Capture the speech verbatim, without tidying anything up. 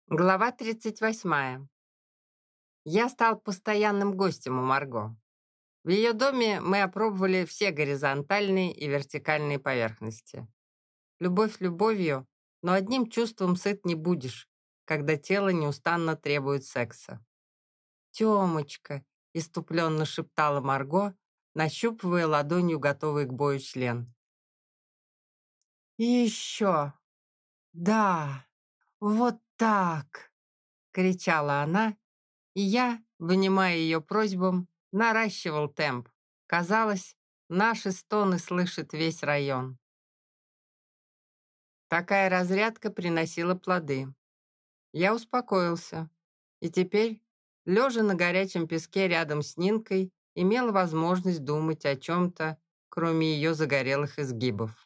Глава тридцать восьмая. Я стал постоянным гостем у Марго. В ее доме мы опробовали все горизонтальные и вертикальные поверхности. Любовь любовью, но одним чувством сыт не будешь, когда тело неустанно требует секса. «Темочка!» — иступленно шептала Марго, нащупывая ладонью готовый к бою член. «И еще! Да! Вот так!» — кричала она, и я, внимая ее просьбам, наращивал темп. Казалось, наши стоны слышит весь район. Такая разрядка приносила плоды. Я успокоился. И теперь, лежа на горячем песке рядом с Нинкой, имел возможность думать о чем-то, кроме ее загорелых изгибов.